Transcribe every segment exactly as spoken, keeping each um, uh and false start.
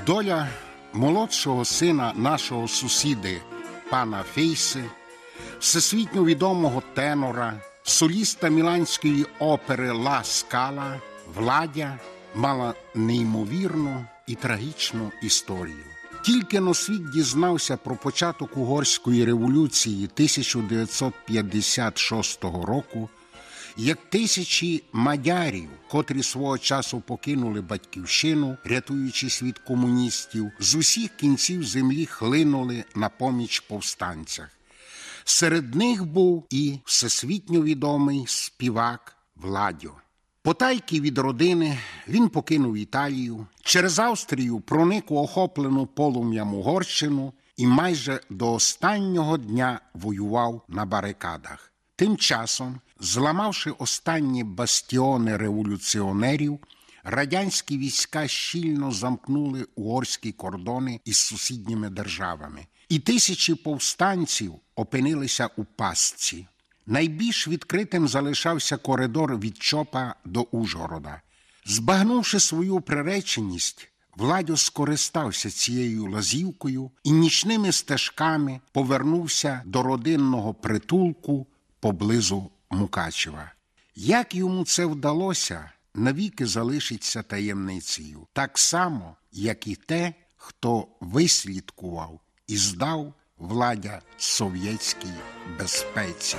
Доля молодшого сина нашого сусіди, пана Фейси, всесвітньо відомого тенора, соліста міланської опери «Ла Скала» Владя мала неймовірну і трагічну історію. Тільки но світ дізнався про початок Угорської революції тисяча дев'ятсот п'ятдесят шостого року, як тисячі мадярів, котрі свого часу покинули батьківщину, рятуючись від комуністів, з усіх кінців землі хлинули на поміч повстанцях. Серед них був і всесвітньо відомий співак Владьо. Потайки від родини він покинув Італію, через Австрію проник у охоплену полум'ям Угорщину і майже до останнього дня воював на барикадах. Тим часом, зламавши останні бастіони революціонерів, радянські війська щільно замкнули угорські кордони із сусідніми державами. І тисячі повстанців опинилися у пастці. Найбільш відкритим залишався коридор від Чопа до Ужгорода. Збагнувши свою приреченість, Владьо скористався цією лазівкою і нічними стежками повернувся до родинного притулку поблизу Мукачева. Як йому це вдалося, навіки залишиться таємницею. Так само, як і те, хто вислідкував і здав Владя совєтській безпеці.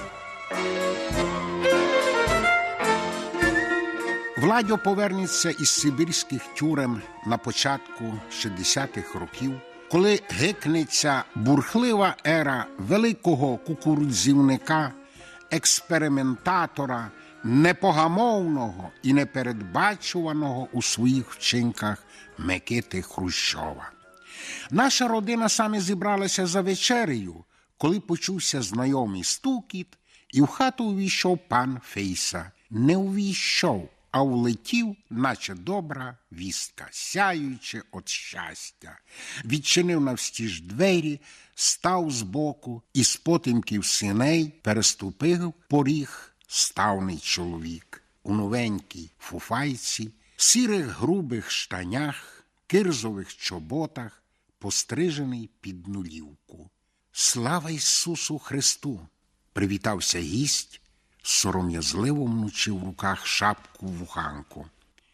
Владьо повернеться із сибірських тюрем на початку шістдесятих років, коли гикнеться бурхлива ера великого кукурудзівника, експериментатора, непогамовного і непередбачуваного у своїх вчинках Микити Хрущова. Наша родина саме зібралася за вечерею, коли почувся знайомий стукіт, і в хату увійшов пан Фейса. Не увійшов, а влетів, наче добра вістка, сяючи від щастя. Відчинив навстіж двері, став збоку і з потемків синей переступив поріг ставний чоловік. У новенькій фуфайці, сірих грубих штанях, кирзових чоботах, пострижений під нулівку. «Слава Ісусу Христу!» – привітався гість, сором'язливо мнучи в руках шапку-вуханку.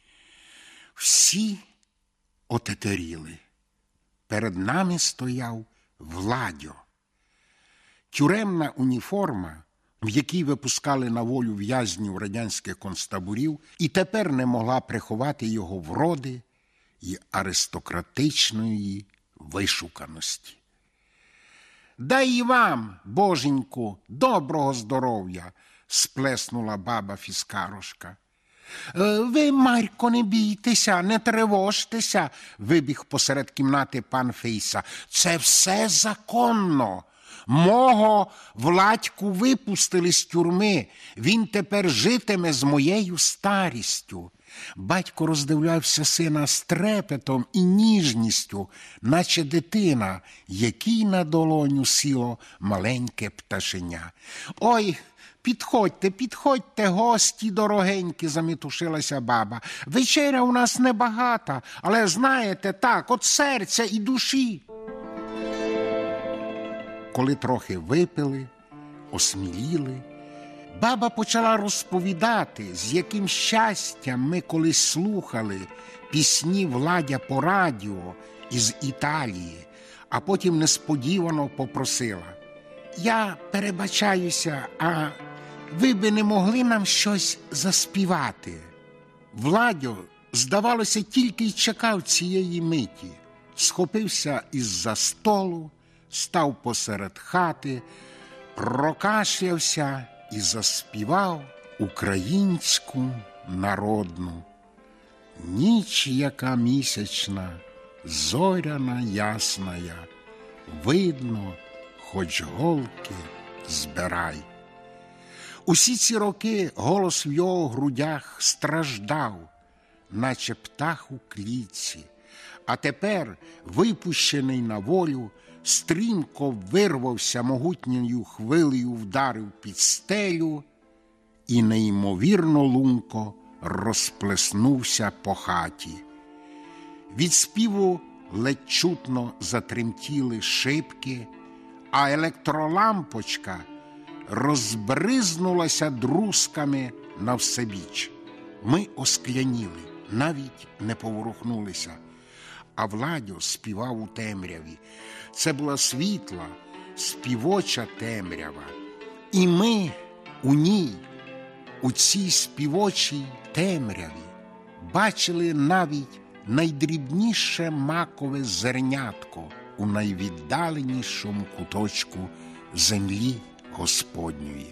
Всі отетеріли. Перед нами стояв Владьо. Тюремна уніформа, в якій випускали на волю в'язнів радянських концтаборів, і тепер не могла приховати його вроди і аристократичної вишуканості. «Дай і вам, боженьку, доброго здоров'я!» – сплеснула баба Фіскарошка. «Ви, Марько, не бійтеся, не тривожтеся!» – вибіг посеред кімнати пан Фейса. «Це все законно! Мого Владьку випустили з тюрми, він тепер житиме з моєю старістю». Батько роздивлявся сина з трепетом і ніжністю, наче дитина, якій на долоню сіло маленьке пташеня. «Ой, підходьте, підходьте, гості дорогенькі», – заметушилася баба. «Вечеря у нас небагата, але, знаєте, так, от серця і душі». Коли трохи випили, осміліли, баба почала розповідати, з яким щастям ми колись слухали пісні Владя по радіо із Італії, а потім несподівано попросила: «Я перебачаюся, а ви би не могли нам щось заспівати?» Владьо, здавалося, тільки й чекав цієї миті. Схопився із-за столу, став посеред хати, прокашлявся і заспівав українську народну. «Ніч, яка місячна, зоряна ясная, видно, хоч голки збирай». Усі ці роки голос в його грудях страждав, наче птах у клітці, а тепер, випущений на волю, стрімко вирвався могутньою хвилею, вдарив під стелю і неймовірно лунко розплеснувся по хаті. Від співу ледь чутно затремтіли шибки, а електролампочка розбризнулася друзками на всебіч. Ми оскляніли, навіть не поворухнулися, а Владьо співав у темряві. Це була світла, співоча темрява. І ми у ній, у цій співочій темряві, бачили навіть найдрібніше макове зернятко у найвіддаленішому куточку землі Господньої.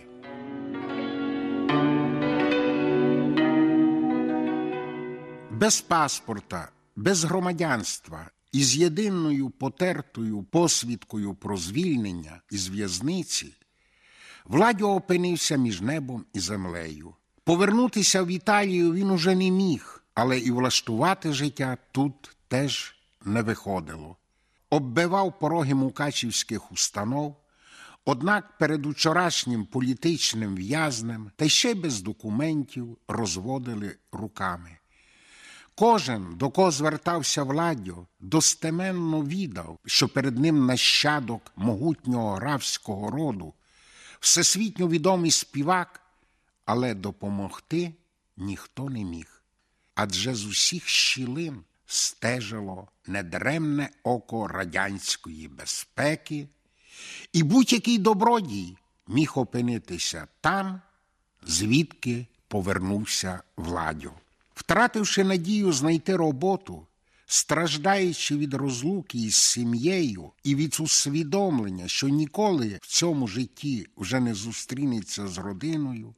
Без паспорта, без громадянства і з єдиною потертою посвідкою про звільнення із в'язниці Владьо опинився між небом і землею. Повернутися в Італію він уже не міг, але і влаштувати життя тут теж не виходило. Оббивав пороги мукачівських установ, однак перед учорашнім політичним в'язнем та ще без документів розводили руками. Кожен, до кого звертався Владьо, достеменно відав, що перед ним нащадок могутнього графського роду, всесвітньо відомий співак, але допомогти ніхто не міг. Адже з усіх щілин стежило недаремне око радянської безпеки, і будь-який добродій міг опинитися там, звідки повернувся Владьо. Втративши надію знайти роботу, страждаючи від розлуки із сім'єю і від усвідомлення, що ніколи в цьому житті вже не зустрінеться з родиною,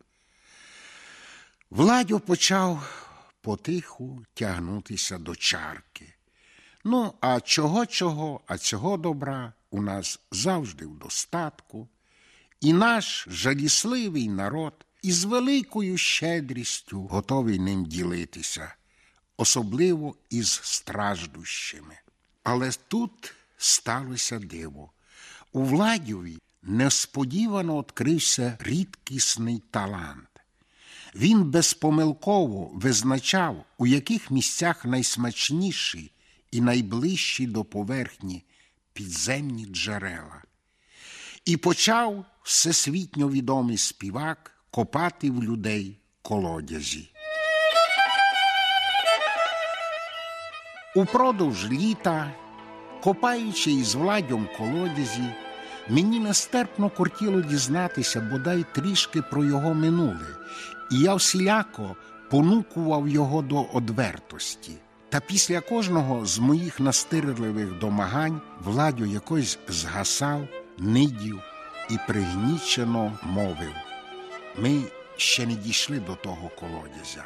Владьо почав потиху тягнутися до чарки. Ну, а чого-чого, а цього добра у нас завжди в достатку, і наш жалісливий народ із великою щедрістю готовий ним ділитися, особливо із страждущими. Але тут сталося диво. У Владьові несподівано відкрився рідкісний талант. Він безпомилково визначав, у яких місцях найсмачніші і найближчі до поверхні підземні джерела. І почав всесвітньо відомий співак копати в людей колодязі. Упродовж літа, копаючи із Владьом колодязі, мені нестерпно кортіло дізнатися бодай трішки про його минуле, і я всіляко понукував його до одвертості. Та після кожного з моїх настирливих домагань Владьо якось згасав, нидів і пригнічено мовив: «Ми ще не дійшли до того колодязя».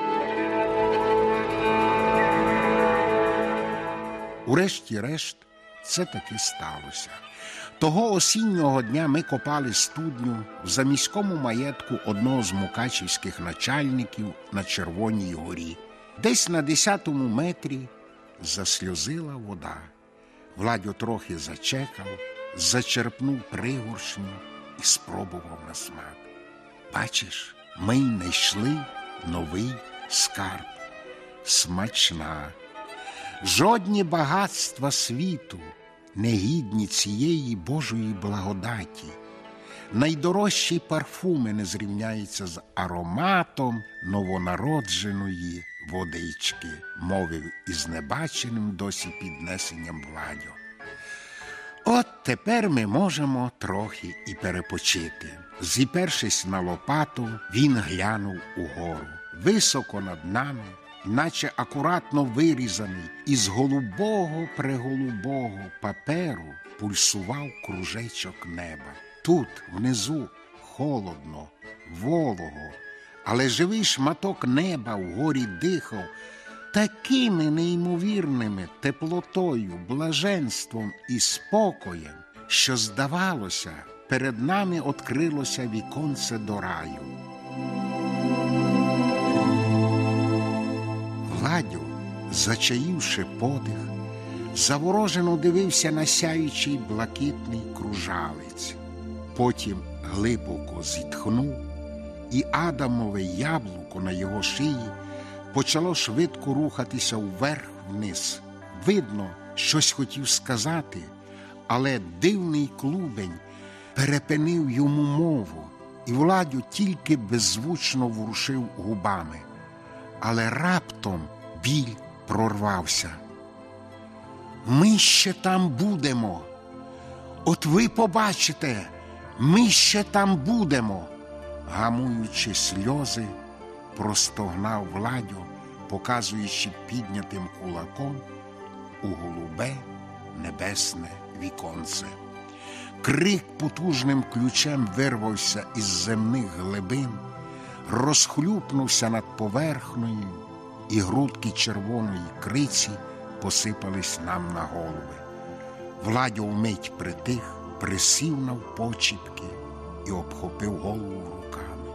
Урешті-решт, це таки сталося. Того осіннього дня ми копали студню в заміському маєтку одного з мукачівських начальників на Червоній горі. Десь на десятому метрі засльозила вода. Владьо трохи зачекав, зачерпнув пригоршню і спробував на смак. Бачиш, ми знайшли новий скарб. Смачна. Жодні багатства світу не гідні цієї Божої благодаті. Найдорожчі парфуми не зрівняються з ароматом новонародженої водички, мовив із небаченим досі піднесенням Владьо. От тепер ми можемо трохи і перепочити. Зіпершись на лопату, він глянув угору. Високо над нами, наче акуратно вирізаний із голубого-преголубого паперу, пульсував кружечок неба. Тут, внизу, холодно, волого, але живий шматок неба вгорі дихав такими неймовірними теплотою, блаженством і спокоєм, що, здавалося, перед нами відкрилося віконце до раю. Владьо, зачаївши подих, заворожено дивився на сяючий блакитний кружалець. Потім глибоко зітхнув, і адамове яблуко на його шиї почало швидко рухатися вверх-вниз. Видно, щось хотів сказати, але дивний клубень перепинив йому мову, і Владю тільки беззвучно ворушив губами. Але раптом біль прорвався. «Ми ще там будемо! От ви побачите, ми ще там будемо!» Гамуючи сльози, простогнав Владю, показуючи піднятим кулаком у голубе небесне віконце. Крик потужним ключем вирвався із земних глибин, розхлюпнувся над поверхнею, і грудки червоної криці посипались нам на голови. Владьо вмить притих, присів навпочіпки і обхопив голову руками.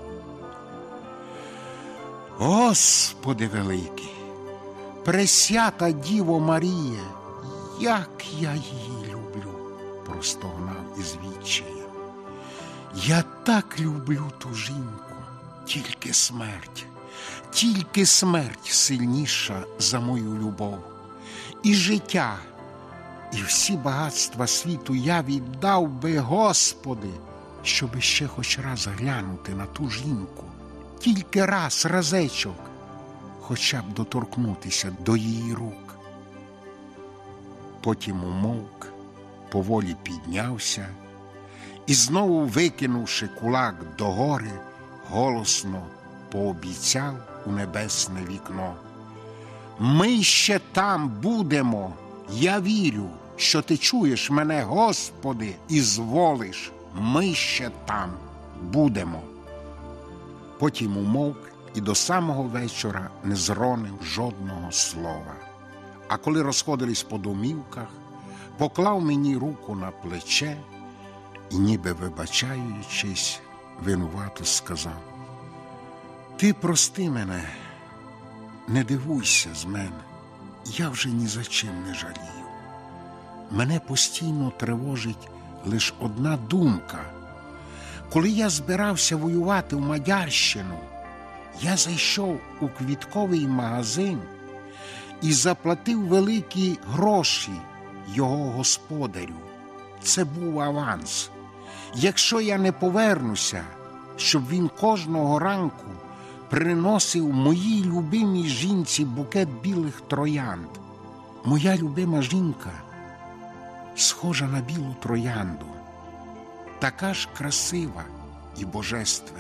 «Господи великий, пресвята Діво Марія, як я її люблю!» простогнав із відчаєм. «Я так люблю ту жінку, тільки смерть, тільки смерть сильніша за мою любов. І життя, і всі багатства світу я віддав би, Господи, щоби ще хоч раз глянути на ту жінку, тільки раз, разечок, хоча б доторкнутися до її рук». Потім умовк, поволі піднявся і, знову викинувши кулак догори, голосно пообіцяв у небесне вікно: «Ми ще там будемо, я вірю, що ти чуєш мене, Господи, і зволиш, ми ще там будемо». Потім умовк і до самого вечора не зронив жодного слова. А коли розходились по домівках, поклав мені руку на плече і, ніби вибачаючись, винувато сказав: «Ти прости мене, не дивуйся з мене, я вже ні за чим не жалію. Мене постійно тривожить лише одна думка. Коли я збирався воювати в Мадярщину, я зайшов у квітковий магазин і заплатив великі гроші його господарю. Це був аванс. Якщо я не повернуся, щоб він кожного ранку приносив моїй любимій жінці букет білих троянд. Моя любима жінка схожа на білу троянду, така ж красива і божественна.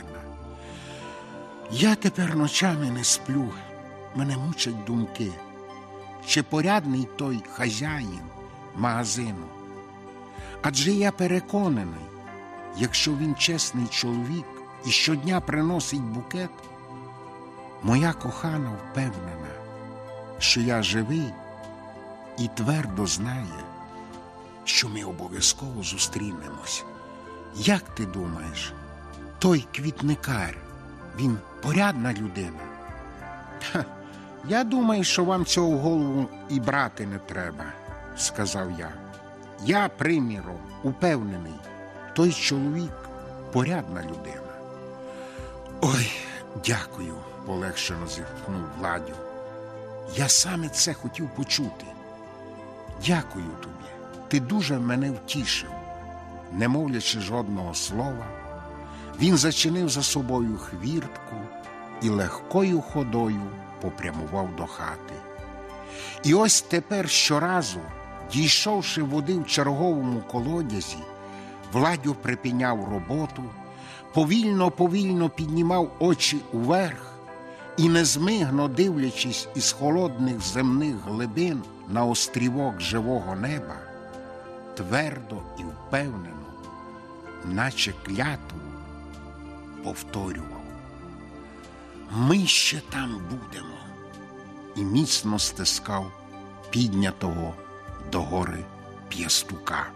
Я тепер ночами не сплю, мене мучать думки, чи порядний той хазяїн магазину. Адже я переконаний, якщо він чесний чоловік і щодня приносить букет, моя кохана впевнена, що я живий і твердо знає, що ми обов'язково зустрінемось. Як ти думаєш, той квітникар, він порядна людина?» «Ха, я думаю, що вам цього в голову і брати не треба», – сказав я. «Я, приміром, упевнений, той чоловік порядна людина». «Ой, дякую», – полегшено зітхнув Владю. «Я саме це хотів почути. Дякую тобі, ти дуже мене втішив». Не мовлячи жодного слова, він зачинив за собою хвіртку і легкою ходою попрямував до хати. І ось тепер щоразу, дійшовши води в черговому колодязі, Владю припиняв роботу, повільно-повільно піднімав очі уверх і, незмигно дивлячись із холодних земних глибин на острівок живого неба, твердо і впевнено, наче клятву, повторював: «Ми ще там будемо», і міцно стискав піднятого догори п'ястука.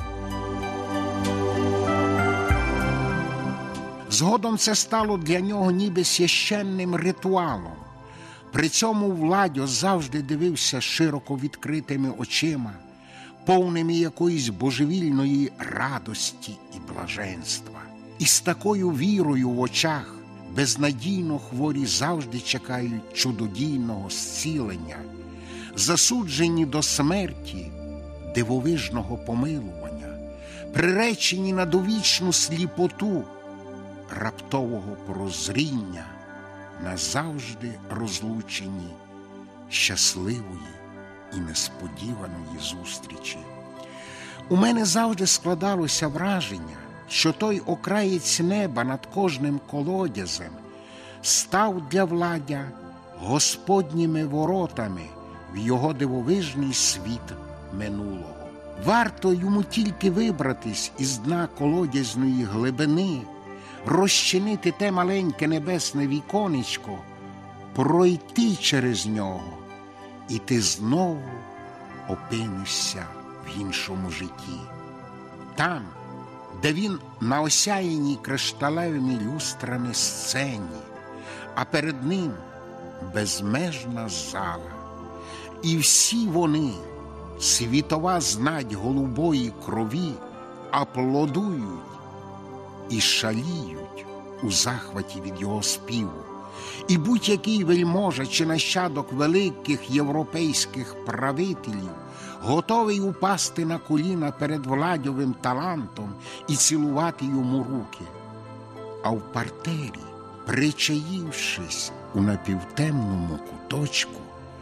Згодом це стало для нього ніби священним ритуалом. При цьому Владьо завжди дивився широко відкритими очима, повними якоїсь божевільної радості і блаженства. І з такою вірою в очах безнадійно хворі завжди чекають чудодійного зцілення, засуджені до смерті дивовижного помилування, приречені на довічну сліпоту раптового прозріння, назавжди розлучені щасливої і несподіваної зустрічі. У мене завжди складалося враження, що той окраєць неба над кожним колодязем став для Владя Господніми воротами в його дивовижний світ минулого. Варто йому тільки вибратись із дна колодязної глибини, розчинити те маленьке небесне віконечко, пройти через нього, і ти знову опинишся в іншому житті. Там, де він на осяяній кришталевими люстрами сцені, а перед ним безмежна зала. І всі вони, світова знать голубої крові, аплодують і шаліють у захваті від його співу. І будь-який вельможа чи нащадок великих європейських правителів готовий упасти на коліна перед Владьовим талантом і цілувати йому руки. А в партері, причаївшись у напівтемному куточку,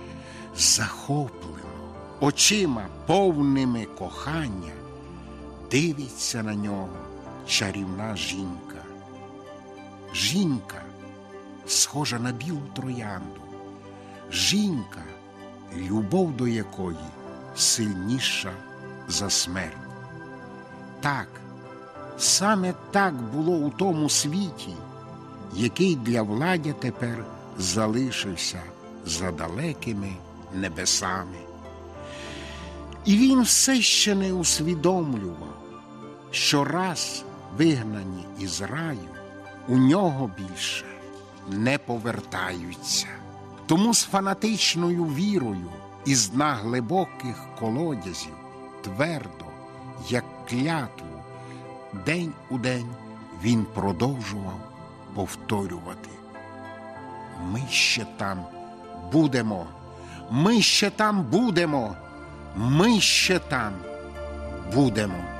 захоплено, очима повними кохання, дивиться на нього чарівна жінка. Жінка, схожа на білу троянду. Жінка, любов до якої сильніша за смерть. Так, саме так було у тому світі, який для Владя тепер залишився за далекими небесами. І він все ще не усвідомлював, що раз вигнані із раю, у нього більше не повертаються. Тому з фанатичною вірою із дна глибоких колодязів твердо, як клятву, день у день він продовжував повторювати: ми ще там будемо, ми ще там будемо, ми ще там будемо.